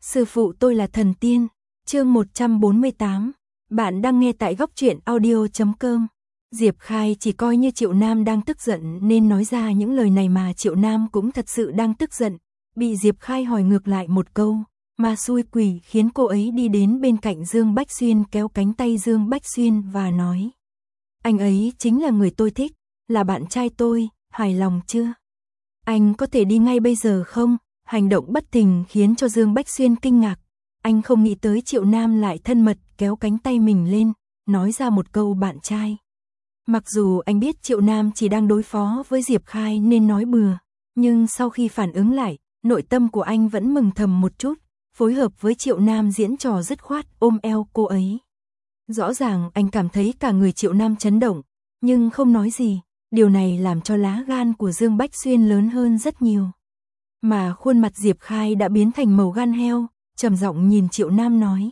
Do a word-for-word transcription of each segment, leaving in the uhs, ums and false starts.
Sư phụ tôi là thần tiên. Chương một trăm bốn mươi tám. Bạn đang nghe tại góc truyện audio chấm com. Diệp Khai chỉ coi như Triệu Nam đang tức giận nên nói ra những lời này, mà Triệu Nam cũng thật sự đang tức giận. Bị Diệp Khai hỏi ngược lại một câu, mà xui quỷ khiến cô ấy đi đến bên cạnh Dương Bách Xuyên, kéo cánh tay Dương Bách Xuyên và nói: anh ấy chính là người tôi thích, là bạn trai tôi, hài lòng chưa? Anh có thể đi ngay bây giờ không? Hành động bất thình khiến cho Dương Bách Xuyên kinh ngạc. Anh không nghĩ tới Triệu Nam lại thân mật kéo cánh tay mình lên, nói ra một câu bạn trai. Mặc dù anh biết Triệu Nam chỉ đang đối phó với Diệp Khai nên nói bừa, nhưng sau khi phản ứng lại, nội tâm của anh vẫn mừng thầm một chút, phối hợp với Triệu Nam diễn trò dứt khoát ôm eo cô ấy. Rõ ràng anh cảm thấy cả người Triệu Nam chấn động, nhưng không nói gì. Điều này làm cho lá gan của Dương Bách Xuyên lớn hơn rất nhiều. Mà khuôn mặt Diệp Khai đã biến thành màu gan heo, trầm giọng nhìn Triệu Nam nói: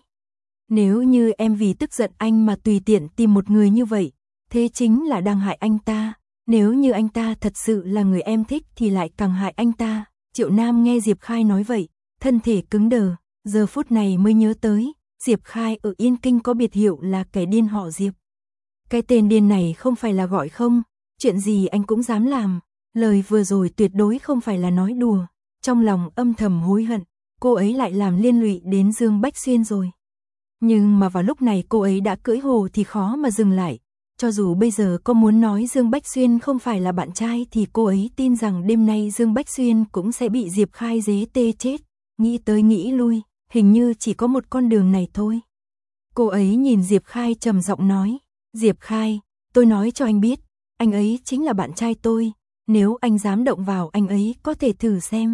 nếu như em vì tức giận anh mà tùy tiện tìm một người như vậy, thế chính là đang hại anh ta. Nếu như anh ta thật sự là người em thích thì lại càng hại anh ta. Triệu Nam nghe Diệp Khai nói vậy, thân thể cứng đờ, giờ phút này mới nhớ tới, Diệp Khai ở Yên Kinh có biệt hiệu là kẻ điên họ Diệp. Cái tên điên này không phải là gọi không, chuyện gì anh cũng dám làm. Lời vừa rồi tuyệt đối không phải là nói đùa. Trong lòng âm thầm hối hận, cô ấy lại làm liên lụy đến Dương Bách Xuyên rồi. Nhưng mà vào lúc này cô ấy đã cưỡi hồ thì khó mà dừng lại. Cho dù bây giờ có muốn nói Dương Bách Xuyên không phải là bạn trai thì cô ấy tin rằng đêm nay Dương Bách Xuyên cũng sẽ bị Diệp Khai dế tê chết. Nghĩ tới nghĩ lui, hình như chỉ có một con đường này thôi. Cô ấy nhìn Diệp Khai trầm giọng nói: Diệp Khai, tôi nói cho anh biết, anh ấy chính là bạn trai tôi. Nếu anh dám động vào anh ấy có thể thử xem.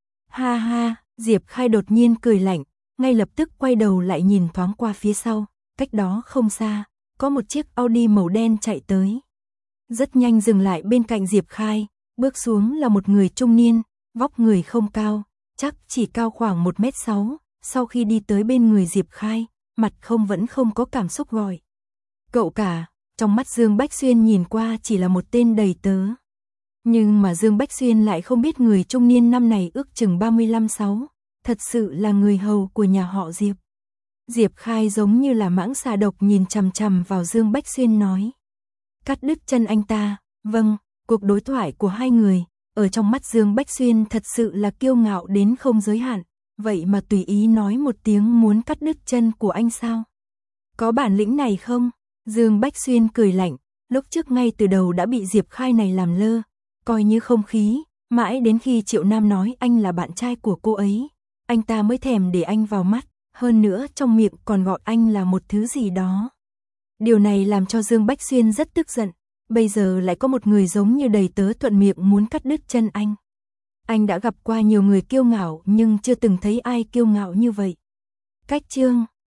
Ha ha, Diệp Khai đột nhiên cười lạnh, ngay lập tức quay đầu lại nhìn thoáng qua phía sau. Cách đó không xa, có một chiếc Audi màu đen chạy tới. Rất nhanh dừng lại bên cạnh Diệp Khai, bước xuống là một người trung niên, vóc người không cao, chắc chỉ cao khoảng một mét sáu. Sau khi đi tới bên người Diệp Khai, mặt không vẫn không có cảm xúc gọi: cậu cả. Trong mắt Dương Bách Xuyên nhìn qua chỉ là một tên đầy tớ. Nhưng mà Dương Bách Xuyên lại không biết người trung niên năm này ước chừng ba mươi lăm sáu, thật sự là người hầu của nhà họ Diệp. Diệp Khai giống như là mãng xà độc nhìn chằm chằm vào Dương Bách Xuyên nói: cắt đứt chân anh ta. Vâng. Cuộc đối thoại của hai người, ở trong mắt Dương Bách Xuyên thật sự là kiêu ngạo đến không giới hạn. Vậy mà tùy ý nói một tiếng muốn cắt đứt chân của anh sao? Có bản lĩnh này không? Dương Bách Xuyên cười lạnh, lúc trước ngay từ đầu đã bị Diệp Khai này làm lơ, coi như không khí, mãi đến khi Triệu Nam nói anh là bạn trai của cô ấy, anh ta mới thèm để anh vào mắt, hơn nữa trong miệng còn gọi anh là một thứ gì đó. Điều này làm cho Dương Bách Xuyên rất tức giận, bây giờ lại có một người giống như đầy tớ thuận miệng muốn cắt đứt chân anh. Anh đã gặp qua nhiều người kiêu ngạo nhưng chưa từng thấy ai kiêu ngạo như vậy. Cách chương